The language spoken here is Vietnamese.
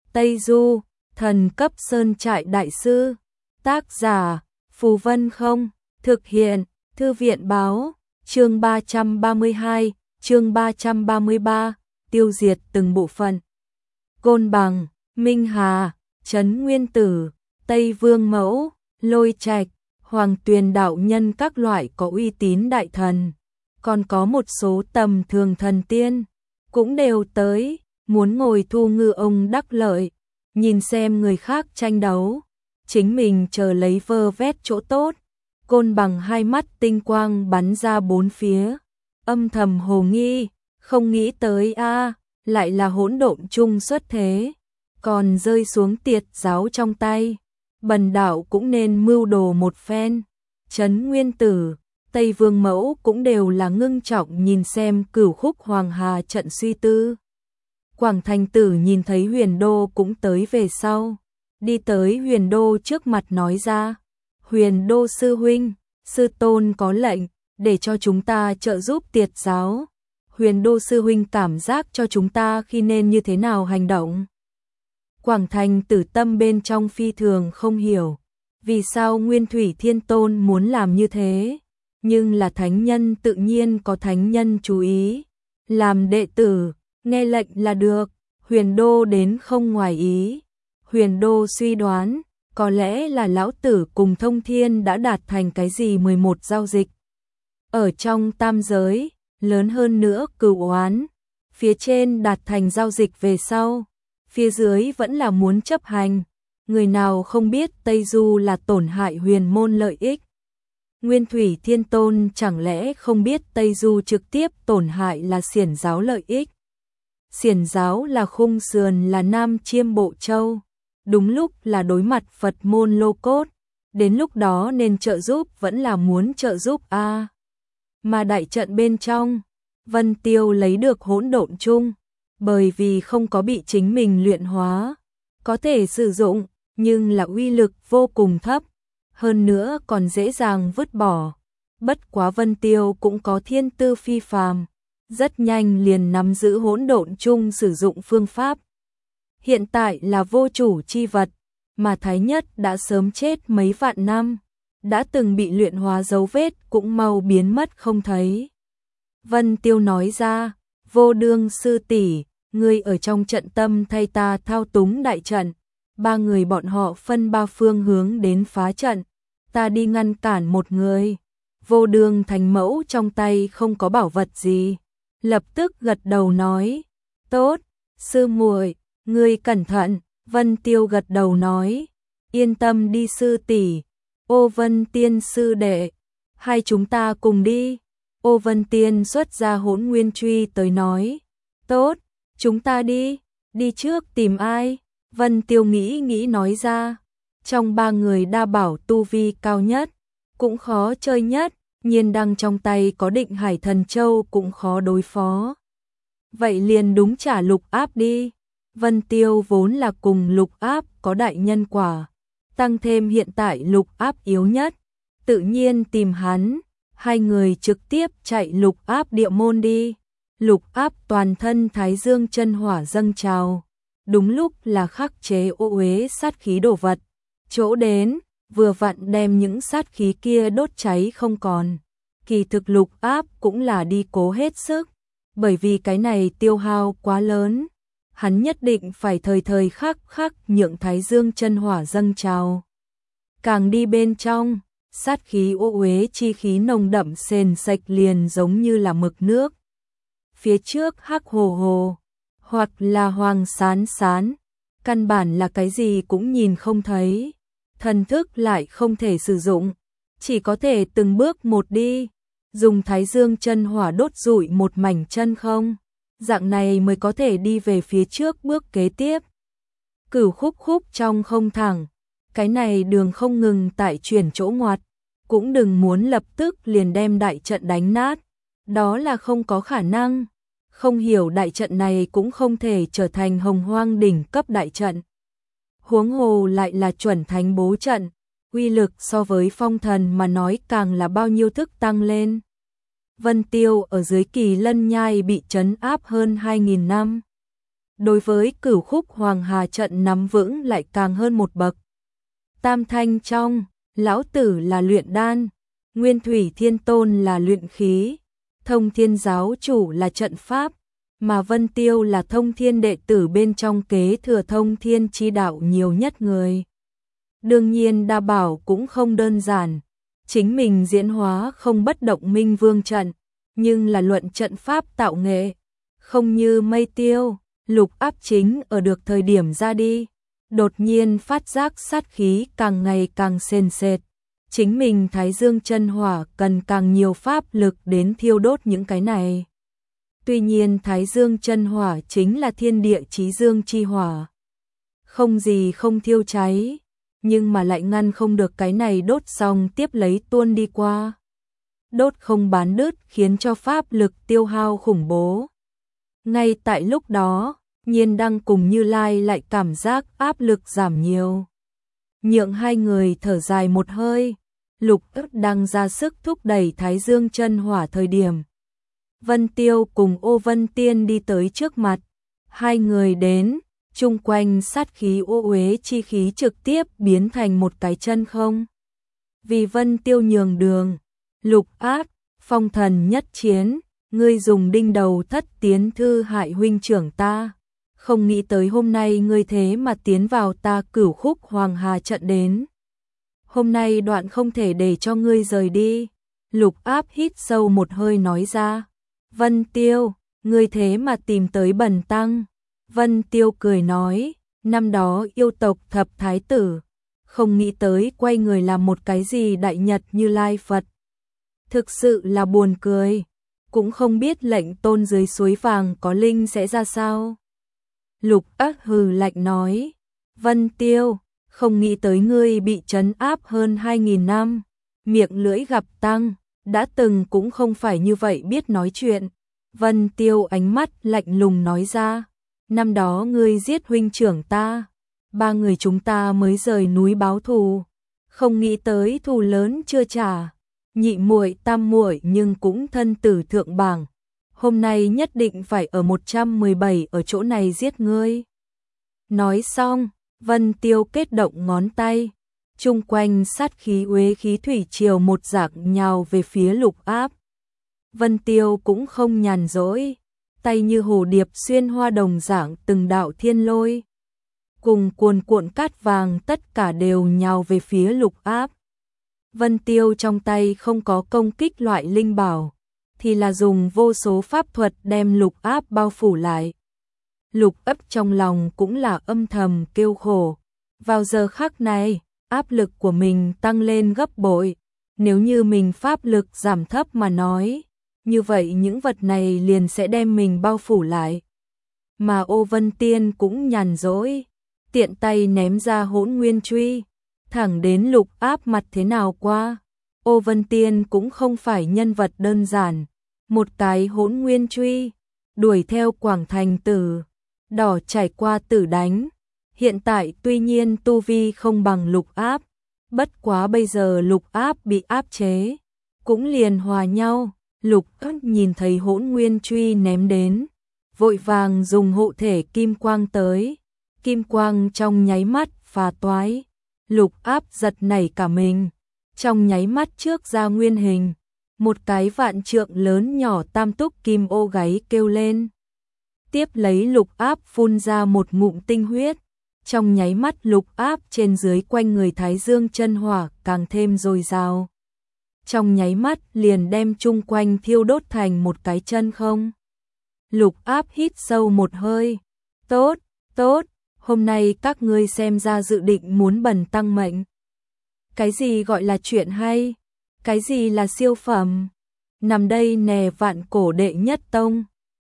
Tây Du, thần cấp sơn trại đại sư. Tác giả, Phù Vân Không. Thực hiện, Thư viện báo. Chương 332, chương 333, tiêu diệt từng bộ phận. Côn Bằng, Minh Hà, Trấn Nguyên Tử, Tây Vương Mẫu, Lôi Trạch, Hoàng Tuyền đạo nhân các loại có uy tín đại thần, còn có một số tầm thường thần tiên, cũng đều tới, muốn ngồi thu ngư ông đắc lợi, nhìn xem người khác tranh đấu, chính mình chờ lấy vơ vét chỗ tốt. Côn Bằng hai mắt tinh quang bắn ra bốn phía, âm thầm hồ nghi, không nghĩ tới lại là hỗn độn chung xuất thế, còn rơi xuống tiệt giáo trong tay, bần đạo cũng nên mưu đồ một phen. Trấn Nguyên Tử, Tây Vương Mẫu cũng đều là ngưng trọng nhìn xem Cửu Khúc Hoàng Hà trận suy tư. Quảng Thành Tử nhìn thấy Huyền Đô cũng tới về sau, đi tới Huyền Đô trước mặt nói ra: Huyền Đô sư huynh, sư tôn có lệnh để cho chúng ta trợ giúp tiệt giáo. Huyền Đô sư huynh cảm giác cho chúng ta khi nên như thế nào hành động. Quảng Thành Tử tâm bên trong phi thường không hiểu, vì sao Nguyên Thủy Thiên Tôn muốn làm như thế, nhưng là thánh nhân tự nhiên có thánh nhân chú ý, làm đệ tử, nghe lệnh là được. Huyền Đô đến không ngoài ý, Huyền Đô suy đoán, có lẽ là lão tử cùng Thông Thiên đã đạt thành cái gì 11 giao dịch. Ở trong tam giới, lớn hơn nữa cửu oán, phía trên đạt thành giao dịch về sau, phía dưới vẫn là muốn chấp hành, người nào không biết Tây Du là tổn hại huyền môn lợi ích. Nguyên Thủy Thiên Tôn chẳng lẽ không biết Tây Du trực tiếp tổn hại là Xiển giáo lợi ích. Xiển giáo là khung sườn là Nam Chiêm Bộ Châu, đúng lúc là đối mặt Phật môn Lô Cốt, đến lúc đó nên trợ giúp vẫn là muốn trợ giúp Mà đại trận bên trong, Vân Tiêu lấy được hỗn độn chung, bởi vì không có bị chính mình luyện hóa, có thể sử dụng, nhưng là uy lực vô cùng thấp, hơn nữa còn dễ dàng vứt bỏ. Bất quá Vân Tiêu cũng có thiên tư phi phàm, rất nhanh liền nắm giữ hỗn độn chung sử dụng phương pháp. Hiện tại là vô chủ chi vật, mà Thái Nhất đã sớm chết mấy vạn năm, đã từng bị luyện hóa dấu vết cũng mau biến mất không thấy. Vân Tiêu nói ra: Vô Đương sư tỷ, ngươi ở trong trận tâm thay ta thao túng đại trận, ba người bọn họ phân ba phương hướng đến phá trận, ta đi ngăn cản một người. Vô Đương thành mẫu trong tay không có bảo vật gì, lập tức gật đầu nói: Tốt, sư muội, ngươi cẩn thận. Vân Tiêu gật đầu nói: Yên tâm đi sư tỷ. Ô Vân Tiên sư đệ, hai chúng ta cùng đi. Ô Vân Tiên xuất ra Hỗn Nguyên Truy tới nói: Tốt, chúng ta đi. Đi trước tìm ai? Vân Tiêu nghĩ nghĩ nói ra: Trong ba người đa bảo tu vi cao nhất, cũng khó chơi nhất, Nhiên Đăng trong tay có Định Hải Thần Châu cũng khó đối phó. Vậy liền đúng trả Lục Áp đi. Vân Tiêu vốn là cùng Lục Áp có đại nhân quả, tăng thêm hiện tại Lục Áp yếu nhất, tự nhiên tìm hắn, hai người trực tiếp chạy Lục Áp địa môn đi. Lục Áp toàn thân Thái Dương chân hỏa dâng trào, đúng lúc là khắc chế ô uế sát khí đổ vật, chỗ đến, vừa vặn đem những sát khí kia đốt cháy không còn. Kỳ thực Lục Áp cũng là đi cố hết sức, bởi vì cái này tiêu hao quá lớn, hắn nhất định phải thời thời khắc khắc nhượng Thái Dương chân hỏa dâng trào. Càng đi bên trong, sát khí ô uế chi khí nồng đậm sền sạch liền giống như là mực nước. Phía trước hắc hồ hồ, hoặc là hoàng sán sán, căn bản là cái gì cũng nhìn không thấy, thần thức lại không thể sử dụng, chỉ có thể từng bước một đi, dùng Thái Dương chân hỏa đốt rụi một mảnh chân không, dạng này mới có thể đi về phía trước bước kế tiếp. Cửu khúc khúc trong không thẳng, cái này đường không ngừng tại chuyển chỗ ngoặt, cũng đừng muốn lập tức liền đem đại trận đánh nát, đó là không có khả năng. Không hiểu đại trận này cũng không thể trở thành Hồng Hoang đỉnh cấp đại trận. Huống hồ lại là chuẩn thánh bố trận, uy lực so với phong thần mà nói càng là bao nhiêu thức tăng lên. Vân Tiêu ở dưới Kỳ Lân Nhai bị trấn áp hơn 2.000 năm. đối với Cửu Khúc Hoàng Hà trận nắm vững lại càng hơn một bậc. Tam Thanh trong, lão tử là luyện đan, Nguyên Thủy Thiên Tôn là luyện khí, Thông Thiên giáo chủ là trận pháp, mà Vân Tiêu là Thông Thiên đệ tử bên trong kế thừa Thông Thiên chi đạo nhiều nhất người. Đương nhiên đa bảo cũng không đơn giản, chính mình diễn hóa không bất động minh vương trận, nhưng là luận trận pháp tạo nghệ, không như Mây Tiêu, Lục Áp chính ở được thời điểm ra đi, đột nhiên phát giác sát khí càng ngày càng sền sệt. Chính mình Thái Dương chân hỏa cần càng nhiều pháp lực đến thiêu đốt những cái này. Tuy nhiên Thái Dương chân hỏa chính là thiên địa chí dương chi hỏa. Không gì không thiêu cháy, nhưng mà lại ngăn không được cái này đốt xong tiếp lấy tuôn đi qua. Đốt không bán đứt khiến cho pháp lực tiêu hao khủng bố. Ngay tại lúc đó, Nhiên Đăng cùng Như Lai lại cảm giác áp lực giảm nhiều. Nhượng hai người thở dài một hơi, Lục Ức đang ra sức thúc đẩy Thái Dương chân hỏa thời điểm. Vân Tiêu cùng Ô Vân Tiên đi tới trước mặt, hai người đến, chung quanh sát khí ô uế chi khí trực tiếp biến thành một cái chân không. Vì Vân Tiêu nhường đường, Lục Áp, phong thần nhất chiến, ngươi dùng đinh đầu thất tiến thư hại huynh trưởng ta. Không nghĩ tới hôm nay ngươi thế mà tiến vào ta Cửu Khúc Hoàng Hà trận đến. Hôm nay đoạn không thể để cho ngươi rời đi. Lục Áp hít sâu một hơi nói ra. Vân Tiêu, ngươi thế mà tìm tới bần tăng. Vân Tiêu cười nói, năm đó yêu tộc thập thái tử, không nghĩ tới quay người làm một cái gì đại nhật Như Lai Phật. Thực sự là buồn cười, cũng không biết lệnh tôn dưới suối vàng có linh sẽ ra sao. Lục Ác hừ lạnh nói, Vân Tiêu, không nghĩ tới ngươi bị trấn áp hơn 2.000 năm, miệng lưỡi gặp tăng, đã từng cũng không phải như vậy biết nói chuyện. Vân Tiêu ánh mắt lạnh lùng nói ra, năm đó ngươi giết huynh trưởng ta, ba người chúng ta mới rời núi báo thù, không nghĩ tới thù lớn chưa trả, nhị muội tam muội nhưng cũng thân tử thượng bảng. Hôm nay nhất định phải ở 117 ở chỗ này giết ngươi. Nói xong, Vân Tiêu kết động ngón tay, chung quanh sát khí uế khí thủy triều một dạng nhào về phía Lục Áp. Vân Tiêu cũng không nhàn rỗi, tay như hồ điệp xuyên hoa đồng dạng từng đạo thiên lôi, cùng cuồn cuộn cát vàng tất cả đều nhào về phía Lục Áp. Vân Tiêu trong tay không có công kích loại linh bảo, thì là dùng vô số pháp thuật đem Lục Áp bao phủ lại. Lục Áp trong lòng cũng là âm thầm kêu khổ. Vào giờ khắc này, áp lực của mình tăng lên gấp bội. Nếu như mình pháp lực giảm thấp mà nói, như vậy những vật này liền sẽ đem mình bao phủ lại. Mà Ô Vân Tiên cũng nhàn rỗi, tiện tay ném ra Hỗn Nguyên Truy, thẳng đến Lục Áp mặt thế nào qua. Ô Vân Tiên cũng không phải nhân vật đơn giản, một cái Hỗn Nguyên Truy, đuổi theo Quảng Thành Tử, đỏ trải qua tử đánh. Hiện tại tuy nhiên tu vi không bằng Lục Áp, bất quá bây giờ Lục Áp bị áp chế, cũng liền hòa nhau. Lục Áp nhìn thấy Hỗn Nguyên Truy ném đến, vội vàng dùng hộ thể kim quang tới, kim quang trong nháy mắt phá toái. Lục Áp giật nảy cả mình, trong nháy mắt trước ra nguyên hình, một cái vạn trượng lớn nhỏ tam túc kim ô gáy kêu lên. Tiếp lấy Lục Áp phun ra một ngụm tinh huyết, trong nháy mắt Lục Áp trên dưới quanh người Thái Dương chân hỏa càng thêm dồi dào. Trong nháy mắt liền đem chung quanh thiêu đốt thành một cái chân không. Lục Áp hít sâu một hơi, tốt, tốt, hôm nay các ngươi xem ra dự định muốn bần tăng mệnh. Cái gì gọi là chuyện hay? Cái gì là siêu phẩm? Nằm đây nè vạn cổ đệ nhất tông,